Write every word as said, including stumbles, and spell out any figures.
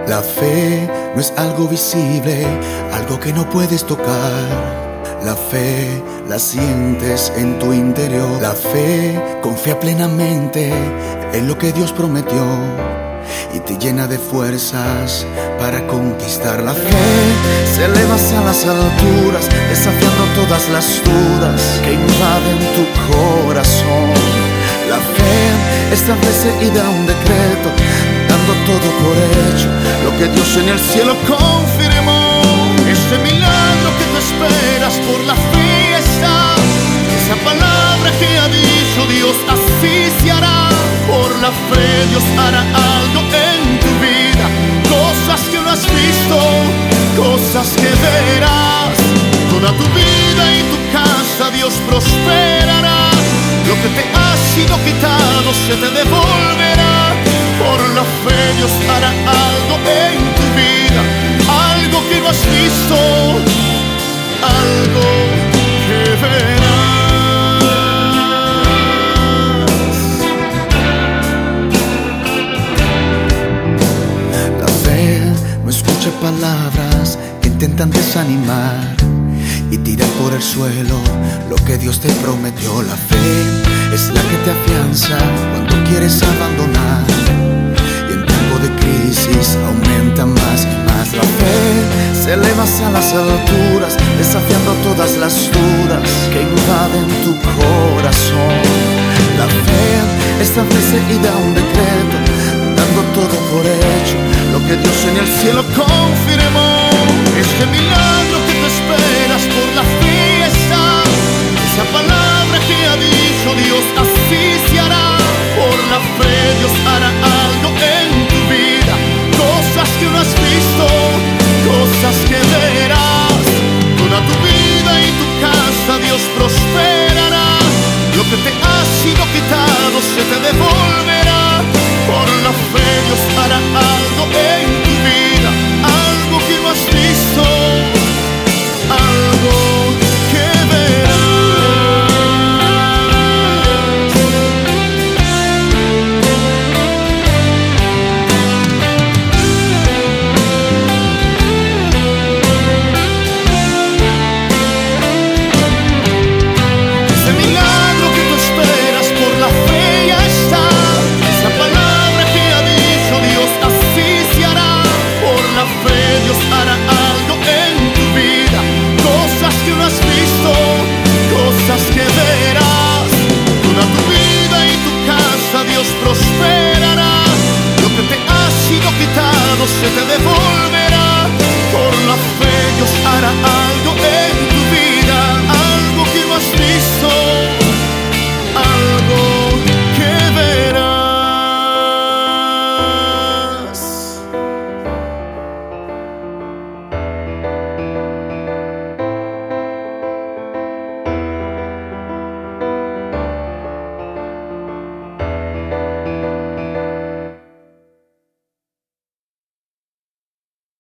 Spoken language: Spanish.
La fe no es algo visible, algo que no puedes tocar. La fe la sientes en tu interior. La fe confía plenamente en lo que Dios prometió y te llena de fuerzas para conquistar. La fe se eleva hacia las alturas, desafiando todas las dudas que invaden tu corazón. La fe establece y da un decreto, dando todo por hecho, lo que Dios en el cielo confirmó. Ese milagro que tú esperas por la fiesta, esa palabra que ha dicho Dios, así se hará. Por la fe Dios hará algo en tu vida, cosas que no has visto, cosas que verás. Toda tu vida y tu casa Dios prosperará. Lo que te ha sido quitado se te devolverá. Por la fe Dios hará algo en tu vida, algo que no has visto, algo que verás. La fe no escucha palabras que intentan desanimar y tirar por el suelo lo que Dios te prometió. La fe es la que te afianza cuando quieres abandonar, y en tiempo de crisis aumenta más y más. La fe se eleva hacia las alturas, desafiando todas las dudas que invaden tu corazón. La fe establece y da un decreto, dando todo por hecho, lo que Dios en el cielo confirmó. Este milagro que tú esperas por la fiesta, esa palabra